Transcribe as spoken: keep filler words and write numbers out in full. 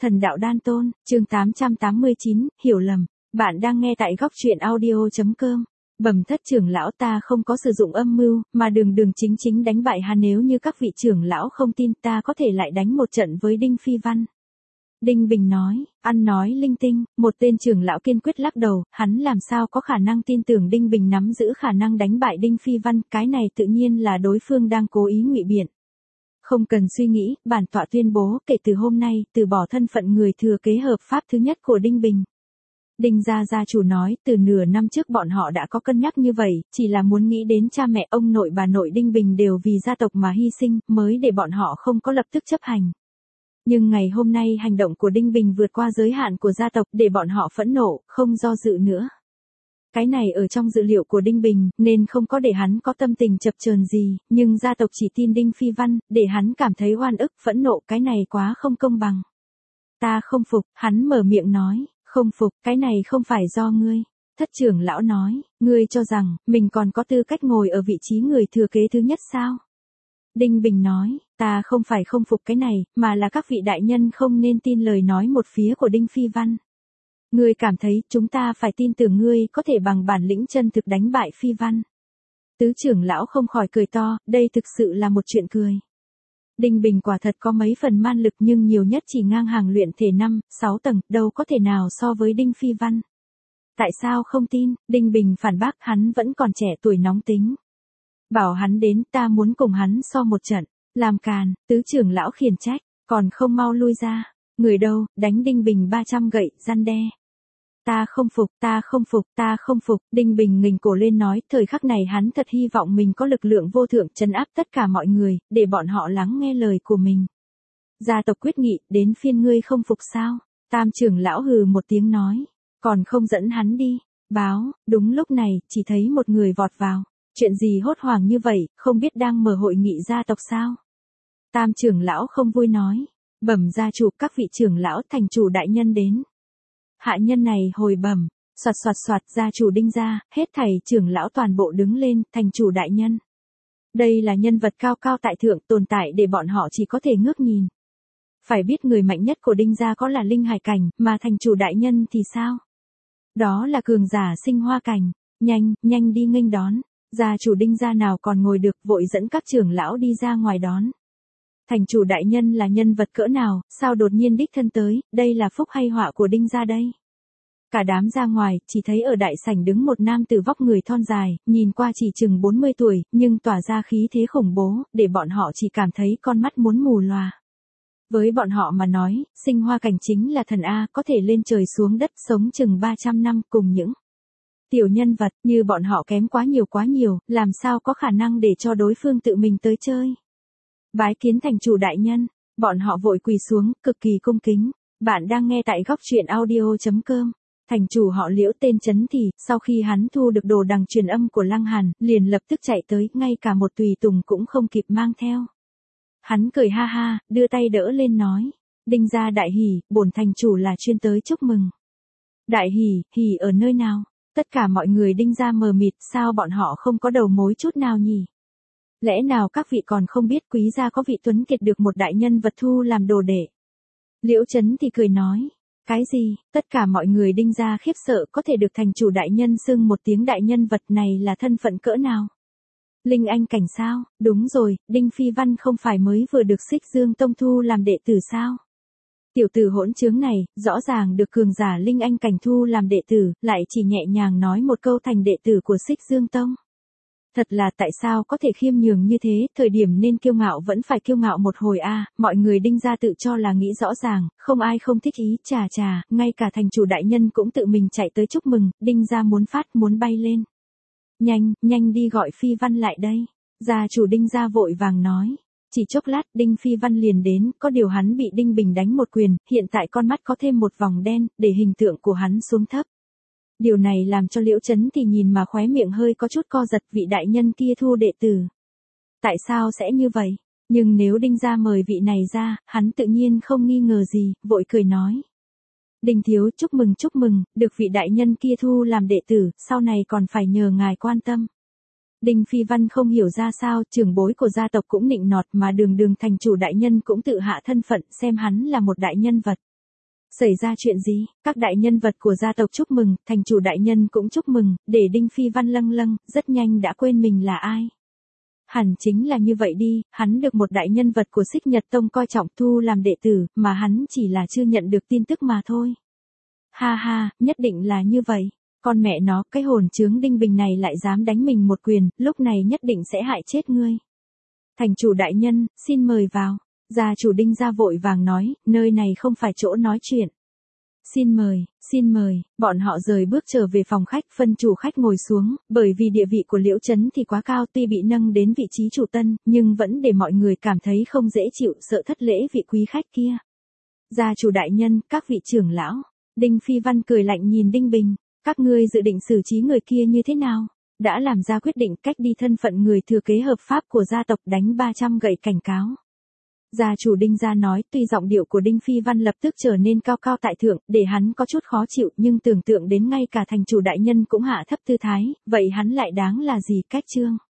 Thần đạo đan tôn, chương tám trăm tám mươi chín, hiểu lầm. Bạn đang nghe tại góc truyện audio.com. Bẩm thất trưởng lão, ta không có sử dụng âm mưu, mà đường đường chính chính đánh bại hắn, nếu như các vị trưởng lão không tin, ta có thể lại đánh một trận với Đinh Phi Văn. Đinh Bình nói, ăn nói linh tinh, một tên trưởng lão kiên quyết lắc đầu, hắn làm sao có khả năng tin tưởng Đinh Bình nắm giữ khả năng đánh bại Đinh Phi Văn, cái này tự nhiên là đối phương đang cố ý ngụy biện. Không cần suy nghĩ, bản tọa tuyên bố, kể từ hôm nay, từ bỏ thân phận người thừa kế hợp pháp thứ nhất của Đinh Bình. Đinh gia gia chủ nói, từ nửa năm trước bọn họ đã có cân nhắc như vậy, chỉ là muốn nghĩ đến cha mẹ, ông nội bà nội Đinh Bình đều vì gia tộc mà hy sinh, mới để bọn họ không có lập tức chấp hành. Nhưng ngày hôm nay hành động của Đinh Bình vượt qua giới hạn của gia tộc, để bọn họ phẫn nộ, không do dự nữa. Cái này ở trong dự liệu của Đinh Bình, nên không có để hắn có tâm tình chập chờn gì, nhưng gia tộc chỉ tin Đinh Phi Văn, để hắn cảm thấy oan ức, phẫn nộ, cái này quá không công bằng. Ta không phục, hắn mở miệng nói, không phục, cái này không phải do ngươi. Thất trưởng lão nói, ngươi cho rằng, mình còn có tư cách ngồi ở vị trí người thừa kế thứ nhất sao? Đinh Bình nói, ta không phải không phục cái này, mà là các vị đại nhân không nên tin lời nói một phía của Đinh Phi Văn. Ngươi cảm thấy, chúng ta phải tin tưởng ngươi có thể bằng bản lĩnh chân thực đánh bại Phi Văn. Tứ trưởng lão không khỏi cười to, đây thực sự là một chuyện cười. Đinh Bình quả thật có mấy phần man lực, nhưng nhiều nhất chỉ ngang hàng luyện thể năm, sáu tầng, đâu có thể nào so với Đinh Phi Văn. Tại sao không tin? Đinh Bình phản bác, hắn vẫn còn trẻ tuổi nóng tính. Bảo hắn đến, ta muốn cùng hắn so một trận. Làm càn, tứ trưởng lão khiển trách, còn không mau lui ra. Người đâu, đánh Đinh Bình ba trăm gậy, răn đe. Ta không phục, ta không phục, ta không phục, Đinh Bình nghềnh cổ lên nói, thời khắc này hắn thật hy vọng mình có lực lượng vô thượng trấn áp tất cả mọi người, để bọn họ lắng nghe lời của mình. Gia tộc quyết nghị, đến phiên ngươi không phục sao? Tam trưởng lão hừ một tiếng nói, còn không dẫn hắn đi. Báo, đúng lúc này, chỉ thấy một người vọt vào. Chuyện gì hốt hoảng như vậy, không biết đang mở hội nghị gia tộc sao? Tam trưởng lão không vui nói, bẩm gia chủ, các vị trưởng lão, thành chủ đại nhân đến. Hạ nhân này hồi bẩm, soạt soạt soạt, gia chủ Đinh gia, hết thảy trưởng lão toàn bộ đứng lên, thành chủ đại nhân. Đây là nhân vật cao cao tại thượng, tồn tại để bọn họ chỉ có thể ngước nhìn. Phải biết người mạnh nhất của Đinh gia có là linh hải cảnh, mà thành chủ đại nhân thì sao? Đó là cường giả sinh hoa cảnh, nhanh, nhanh đi nghênh đón. Gia chủ Đinh gia nào còn ngồi được, vội dẫn các trưởng lão đi ra ngoài đón. Thành chủ đại nhân là nhân vật cỡ nào, sao đột nhiên đích thân tới, đây là phúc hay họa của Đinh gia đây? Cả đám ra ngoài, chỉ thấy ở đại sảnh đứng một nam tử vóc người thon dài, nhìn qua chỉ chừng bốn mươi tuổi, nhưng tỏa ra khí thế khủng bố, để bọn họ chỉ cảm thấy con mắt muốn mù lòa. Với bọn họ mà nói, sinh hoa cảnh chính là thần A, có thể lên trời xuống đất, sống chừng ba trăm năm, cùng những tiểu nhân vật như bọn họ kém quá nhiều quá nhiều, làm sao có khả năng để cho đối phương tự mình tới chơi. Bái kiến thành chủ đại nhân, bọn họ vội quỳ xuống, cực kỳ cung kính. Bạn đang nghe tại góc truyện audio.com. Thành chủ họ Liễu tên Chấn Thì, sau khi hắn thu được đồ đằng truyền âm của Lăng Hàn, liền lập tức chạy tới, ngay cả một tùy tùng cũng không kịp mang theo. Hắn cười ha ha, đưa tay đỡ lên nói, Đinh gia đại hỉ, bổn thành chủ là chuyên tới chúc mừng. Đại hỉ, hỉ ở nơi nào? Tất cả mọi người Đinh gia mờ mịt, sao bọn họ không có đầu mối chút nào nhỉ? Lẽ nào các vị còn không biết quý gia có vị tuấn kiệt được một đại nhân vật thu làm đồ đệ? Liễu Chấn thì cười nói, cái gì? Tất cả mọi người Đinh gia khiếp sợ, có thể được thành chủ đại nhân xưng một tiếng đại nhân vật này là thân phận cỡ nào? Linh anh cảnh sao? Đúng rồi, Đinh Phi Văn không phải mới vừa được Xích Dương Tông thu làm đệ tử sao? Tiểu tử hỗn trướng này, rõ ràng được cường giả linh anh cảnh thu làm đệ tử, lại chỉ nhẹ nhàng nói một câu thành đệ tử của Xích Dương Tông. Thật là tại sao có thể khiêm nhường như thế, thời điểm nên kiêu ngạo vẫn phải kiêu ngạo một hồi a. Mọi người Đinh gia tự cho là nghĩ rõ ràng, không ai không thích ý, chà chà, ngay cả thành chủ đại nhân cũng tự mình chạy tới chúc mừng, Đinh gia muốn phát, muốn bay lên. Nhanh, nhanh đi gọi Phi Văn lại đây. Gia chủ Đinh gia vội vàng nói. Chỉ chốc lát, Đinh Phi Văn liền đến, có điều hắn bị Đinh Bình đánh một quyền, hiện tại con mắt có thêm một vòng đen, để hình tượng của hắn xuống thấp. Điều này làm cho Liễu Chấn thì nhìn mà khóe miệng hơi có chút co giật, vị đại nhân kia thu đệ tử. Tại sao sẽ như vậy? Nhưng nếu Đinh gia mời vị này ra, hắn tự nhiên không nghi ngờ gì, vội cười nói. Đinh thiếu, chúc mừng chúc mừng, được vị đại nhân kia thu làm đệ tử, sau này còn phải nhờ ngài quan tâm. Đinh Phi Văn không hiểu ra sao, trưởng bối của gia tộc cũng nịnh nọt, mà đường đường thành chủ đại nhân cũng tự hạ thân phận, xem hắn là một đại nhân vật. Xảy ra chuyện gì? Các đại nhân vật của gia tộc chúc mừng, thành chủ đại nhân cũng chúc mừng, để Đinh Phi Văn lâng lâng, rất nhanh đã quên mình là ai. Hẳn chính là như vậy đi, hắn được một đại nhân vật của Xích Nhật Tông coi trọng thu làm đệ tử, mà hắn chỉ là chưa nhận được tin tức mà thôi. Ha ha, nhất định là như vậy. Con mẹ nó, cái hồn chướng Đinh Bình này lại dám đánh mình một quyền, lúc này nhất định sẽ hại chết ngươi. Thành chủ đại nhân, xin mời vào. Gia chủ Đinh gia vội vàng nói, nơi này không phải chỗ nói chuyện. Xin mời, xin mời, bọn họ rời bước trở về phòng khách, phân chủ khách ngồi xuống, bởi vì địa vị của Liễu Trấn thì quá cao, tuy bị nâng đến vị trí chủ tân, nhưng vẫn để mọi người cảm thấy không dễ chịu, sợ thất lễ vị quý khách kia. Gia chủ đại nhân, các vị trưởng lão, Đinh Phi Văn cười lạnh nhìn Đinh Bình, các ngươi dự định xử trí người kia như thế nào? Đã làm ra quyết định cách đi thân phận người thừa kế hợp pháp của gia tộc, đánh ba trăm gậy cảnh cáo. Gia chủ Đinh gia nói, tuy giọng điệu của Đinh Phi Văn lập tức trở nên cao cao tại thượng, để hắn có chút khó chịu, nhưng tưởng tượng đến ngay cả thành chủ đại nhân cũng hạ thấp tư thái, vậy hắn lại đáng là gì cách chương.